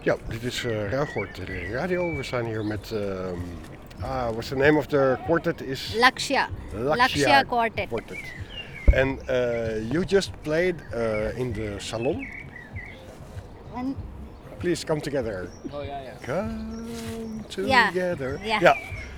Ja, dit is Ruigoord Radio. We staan hier met... what's the name of the quartet? Is Lakshya. Lakshya Quartet. And you just played in the salon. And Please come together. Oh, yeah. Come Yeah. together. Yeah.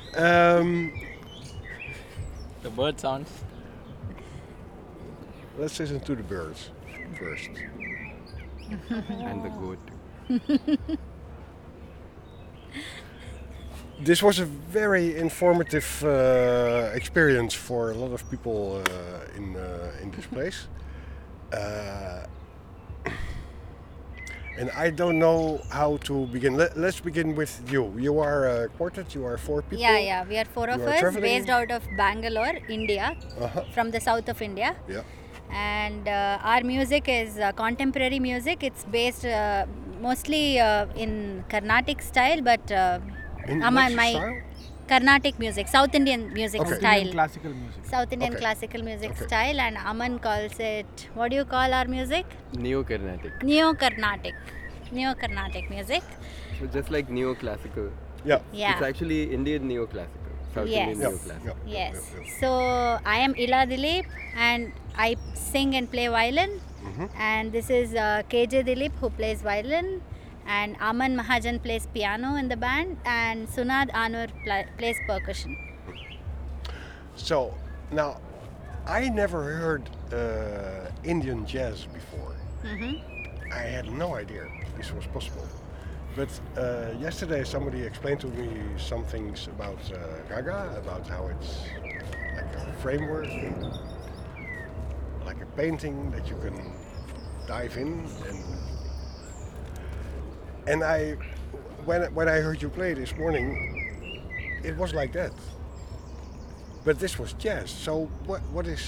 The bird sounds. Let's listen to the birds first. And the goat. This was a very informative experience for a lot of people in this place. And I don't know how to begin. Let's begin with you. You are a quartet, you are 4 people. Yeah. We are 4 of You are us traveling? based out of Bangalore, India, Uh-huh. from the south of India. Yeah. And our music is contemporary music. It's based mostly in Carnatic style, but In Aman, which my style? Carnatic music, South Indian music Okay. style. Classical music. South Indian Okay. classical music Okay. style, and Aman calls it, what do you call our music? Neo-Carnatic. Neo-Carnatic music. So just like neo-classical. Yeah. Yeah. It's actually Indian neo-classical. South Yes. Indian Yeah. neo-classical. Yes. Yeah. So I am Ila Dilip, and I sing and play violin. Mhm. And this is KJ Dilip, who plays violin, and Aman Mahajan plays piano in the band, and Sunad Anur plays percussion. So now, I never heard Indian jazz before. Mhm. I had no idea this was possible. But yesterday somebody explained to me some things about raga, about how it's like a framework, like a painting that you can dive in, and I, when I heard you play this morning, it was like that. But this was jazz. So what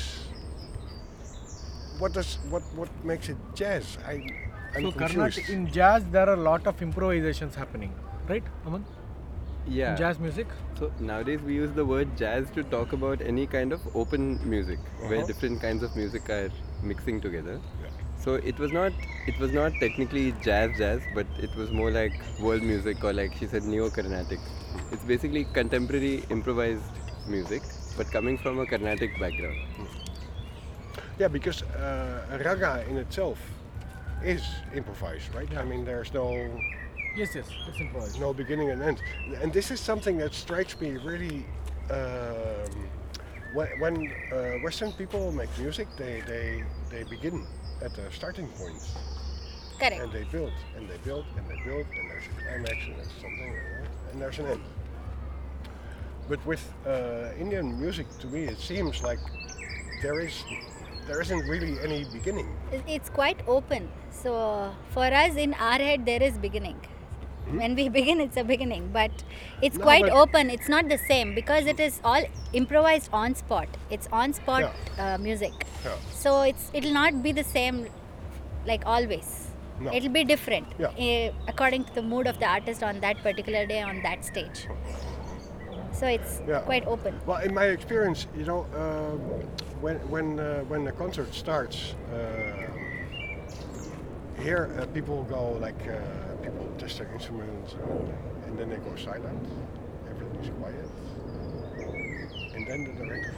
makes it jazz? I'm So confused. Carnatic, in jazz there are a lot of improvisations happening, right, Aman? Yeah. In jazz music. So nowadays we use the word jazz to talk about any kind of open music where Uh-huh. different kinds of music are mixing together. Yeah. So it was not technically jazz, but it was more like world music, or like she said, neo-Carnatic. It's basically contemporary improvised music, but coming from a Carnatic background. Yeah, because raga in itself is improvised, right? I mean, there's Yes, it's improvised. no beginning and end. And this is something that strikes me really. When Western people make music, they begin at the starting point, Correct. and they build and they build and they build, and there's a climax and there's something, and there's an end. But with Indian music, to me, it seems like there isn't really any beginning. It's quite open. So for us, in our head, there is beginning. When we begin, it's a beginning, but it's No, quite but- open. It's not the same because it is all improvised on spot. It's on spot music. Yeah. So it'll not be the same like always. No. It'll be different Yeah. according to the mood of the artist on that particular day on that stage. So it's Yeah. quite open. Well, in my experience, when the concert starts, here people go like people test their instruments, and then they go silent. Everything's quiet, and then the director.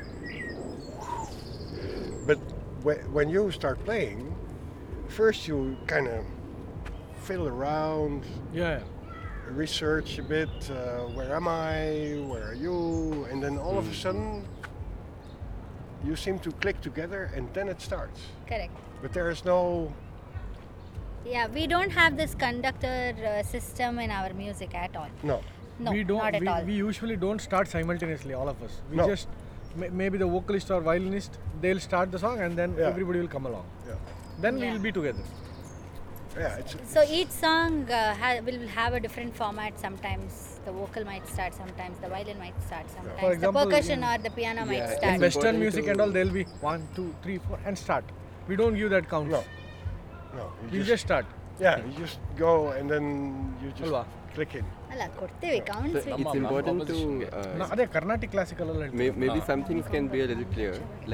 But when you start playing, first you kind of fiddle around, Yeah. research a bit, where am I, where are you, and then all of a sudden you seem to click together and then it starts. Correct. But there is no, Yeah, we don't have this conductor system in our music at all. no. No, we don't. not at all. We usually don't start simultaneously. All of us. We No. just maybe the vocalist or violinist, they'll start the song and then Yeah. everybody will come along. Yeah, Then Yeah. we'll be together. yeah. It's So each song will have a different format. Sometimes the vocal might start, sometimes the violin might start, sometimes For example, the percussion in- or the piano might Yeah, start. In That's Western important music and to- all, there'll be 1, 2, 3, 4 and start. We don't give that count. no. We just start. yeah. You just go and then you just Alva. click in. ಅಲ್ಲ ಕೊಡ್ತೀವಿ So counts. it's important to ಅದೇ Carnatic classical maybe some things can be a little clear. Like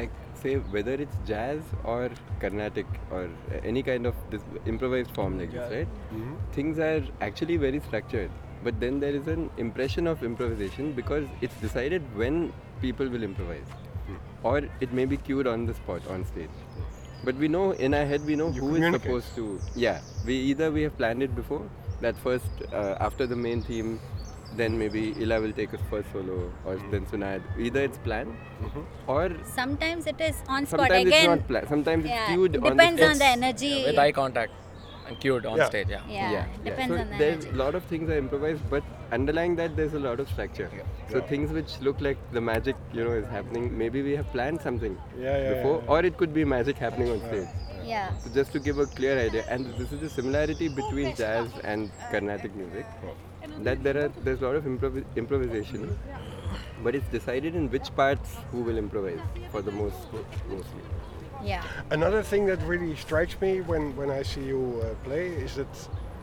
say whether it's jazz or Carnatic or any kind of this improvised form like this, right? Things are actually very structured. But then there is an impression of improvisation because it's decided when people will improvise. Or it may be cued on the spot, on stage. But we know, in our head, we know You who is communicate. supposed to... Yeah, we have planned it before. That first, after the main theme, then maybe Ila will take us first solo, or then Sunad. Either it's planned, or Sometimes it is on spot. sometimes Again, it's not planned. Sometimes it's yeah, cued on the depends on stage. the energy. With eye contact and cued on Yeah. stage. Yeah, depends So on the there's energy. a lot of things are improvised, but underlying that there's a lot of structure. So things which look like the magic, is happening. Maybe we have planned something before, or it could be magic happening on stage. Yeah. So just to give a clear idea, and this is the similarity between jazz and Carnatic music, that there's a lot of improvisation, but it's decided in which parts who will improvise for the mostly. Yeah. Another thing that really strikes me when I see you play is that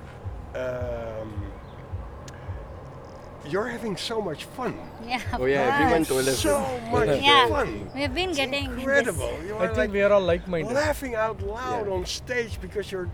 you're having so much fun. Yeah. Oh yeah, everyone told us So this. much Yeah. fun. We've been It's getting incredible. You I are think like we are all like-minded. laughing out loud Yeah. on stage because you're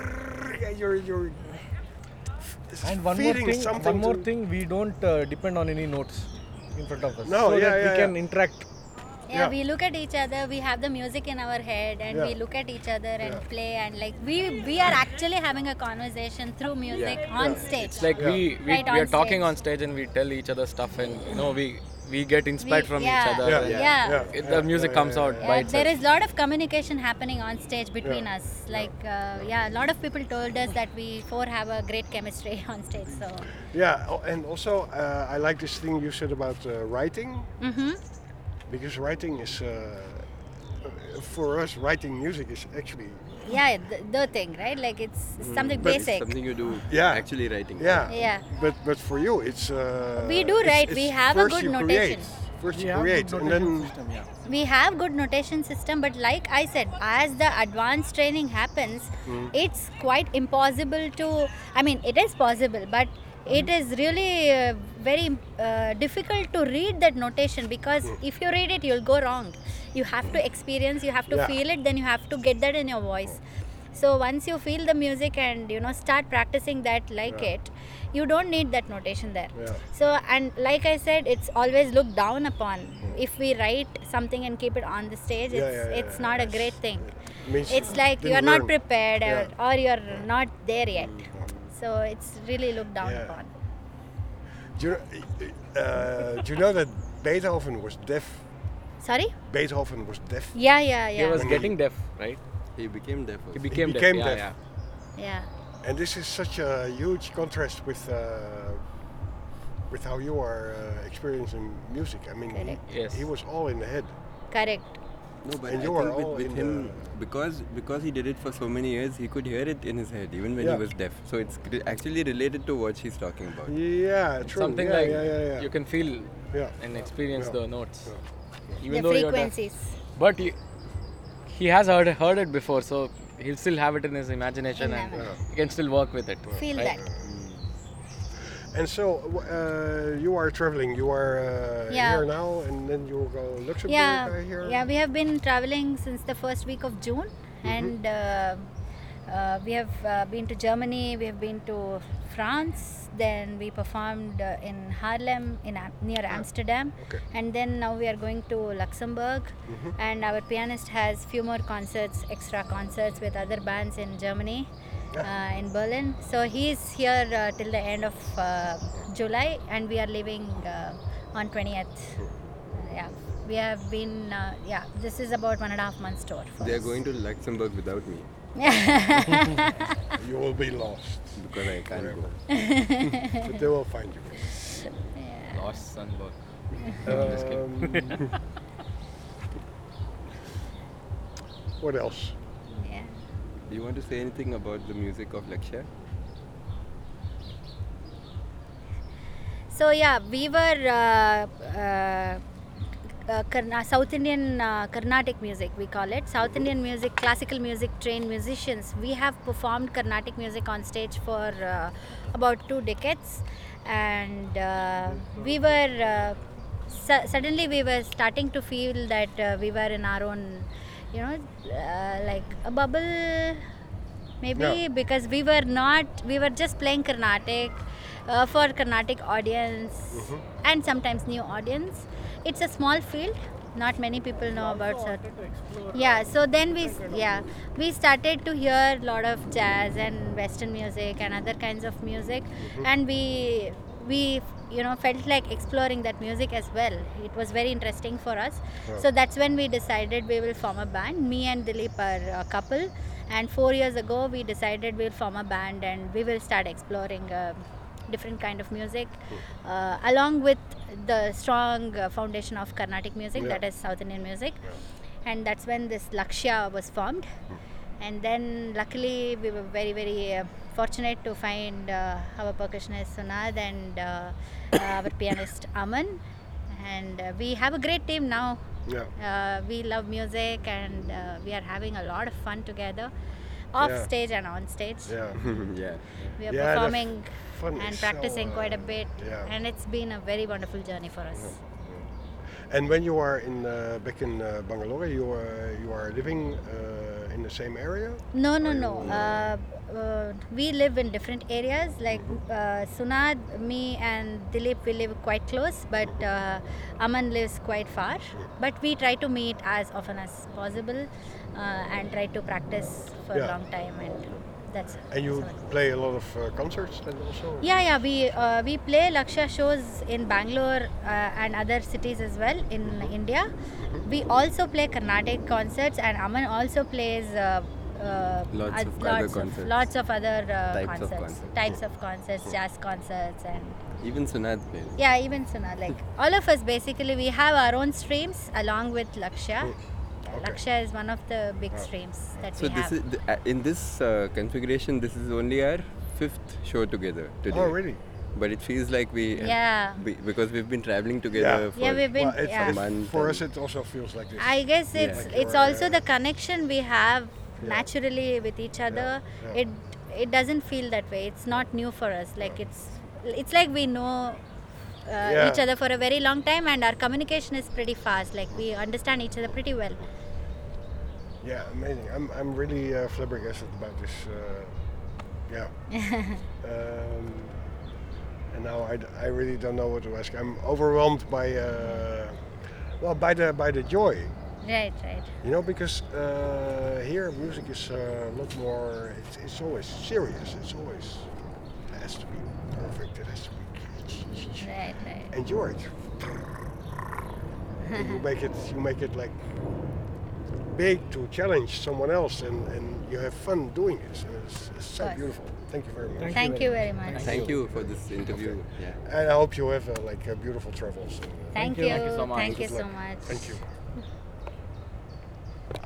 And one more thing, we don't depend on any notes in front of us. No, so yeah, that yeah, we can yeah. interact. Yeah, we look at each other, we have the music in our head and we Yeah. look at each other and Yeah. play and like we are actually having a conversation through music on stage. It's like we Right are on talking stage. on stage and we tell each other stuff and we get inspired from yeah, each other. Yeah, and yeah. The music comes out by itself. There is a lot of communication happening on stage between us. Like, a lot of people told us that we four have a great chemistry on stage. So, and also I like this thing you said about writing, because writing is for us, writing music is actually yeah, the thing, right? Like, it's something But It's basic. something you do Yeah. actually writing. Yeah. But for you it's We do write, we have a first good you notation. First We you have create good and notation then system, yeah. We have good notation system, but like I said, as the advanced training happens, it's quite impossible to, I mean, it is possible, but it is really very difficult to read that notation, because if you read it, you'll go wrong. You have to experience, you have to Yeah. feel it, then you have to get that in your voice. So once you feel the music and start practicing that it, you don't need that notation there. Yeah. So, and like I said, it's always looked down upon. If we write something and keep it on the stage, it's not a great thing. means It's like didn't you're not learn. prepared Yeah. or you're not there yet. So it's really looked down Yeah. upon. Do you know that Beethoven was deaf? Sorry? Beethoven was deaf. Yeah, yeah, He yeah. was When getting deaf, right? He became deaf. He also. became, became deaf. deaf. Yeah. Yeah. And this is such a huge contrast with how you are experiencing music. I mean, Correct. Yes. he was all in the head. Correct. No, but And I you are think all with in him, because he did it for so many years, he could hear it in his head even when Yeah. he was deaf. So it's actually related to what she's talking about. Yeah, true. Something yeah, like yeah. you can feel Yeah. and experience Yeah. the notes. Yeah. Even The though you're deaf. frequencies. But he has heard it before, so he'll still have it in his imagination and he can still work with it. Feel right? that. And so you are traveling. You are Yeah. here now, and then you will go Luxembourg here. Yeah, we have been traveling since the first week of June, and we have been to Germany, we have been to France, then we performed in Haarlem near Amsterdam, Okay. and then now we are going to Luxembourg, and our pianist has few more concerts, extra concerts with other bands in Germany. In Berlin, so he's here till the end of July, and we are leaving on 20th. Yeah, we have been. This is about 1.5 months tour. For They are us. going to Luxembourg without me You will be lost, because I can't go. but they will find you. Lost Sunburn. What else? Yeah. Do you want to say anything about the music of Lakshya? So yeah, we were South Indian Carnatic music, we call it. South Indian music, classical music trained musicians. We have performed Carnatic music on stage for about 2 decades, and we were suddenly we were starting to feel that we were in our own, like a bubble, maybe, Yeah. because we were just playing Carnatic for Carnatic audience and sometimes new audience. It's a small field. Not many people know about certain. Yeah, so then we started to hear a lot of jazz and Western music and other kinds of music, and we felt like exploring that music as well. It was very interesting for us. So that's when we decided we will form a band. Me and Dilip are a couple, and 4 years ago we decided we'll form a band and we will start exploring different kind of music, along with the strong foundation of Carnatic music, that is South Indian music. And that's when this Lakshya was formed. And then luckily we were very, very fortunate to find our percussionist Sunad and our pianist Aman. And we have a great team now. We love music, and we are having a lot of fun together, off stage and on stage. Yeah. We are Yeah, the performing fun and is practicing so, quite a bit, yeah. and it's been a very wonderful journey for us. And when you are back in Bangalore, you are living in the same area? No. you- We live in different areas. Like Sunad, me, and Dilip, we live quite close, but Aman lives quite far. But we try to meet as often as possible and try to practice for a Yeah. long time, and that's. And you play a lot of concerts then also? Yeah. We play Lakshya shows in Bangalore and other cities as well in India. We also play Carnatic concerts, and Aman also plays Lots of other concerts. concerts, Types of concerts. types of concerts, jazz concerts, and Even Sunad plays. even Sunad. Like all of us, basically, we have our own streams along with Lakshya. Lakshya is one of the big streams that So we this have. is in this configuration. This is only our 5th show together today. Oh, really? But it feels like because we've been traveling together for Yeah, we've been. Well, yeah. month for and- us it also feels like this. I guess it's Yeah. it's also the connection we have naturally with each other. Yeah. It doesn't feel that way. It's not new for us. Like it's like we know each other for a very long time, and our communication is pretty fast. Like we understand each other pretty well. Yeah, amazing. I'm really flabbergasted about this. And now I really don't know what to ask. I'm overwhelmed by by the joy. Right. Because here music is a lot more. It's always serious. It has to be perfect. It has to be. Right. Enjoy it. And you make it like big to challenge someone else, and you have fun doing this. And it's so course. beautiful. Thank you very much. Thank you very much. Thank you for this interview. Yeah. And I hope you have beautiful travels. Thank you. Thank you so much. Thank you Good so luck. much. Thank you.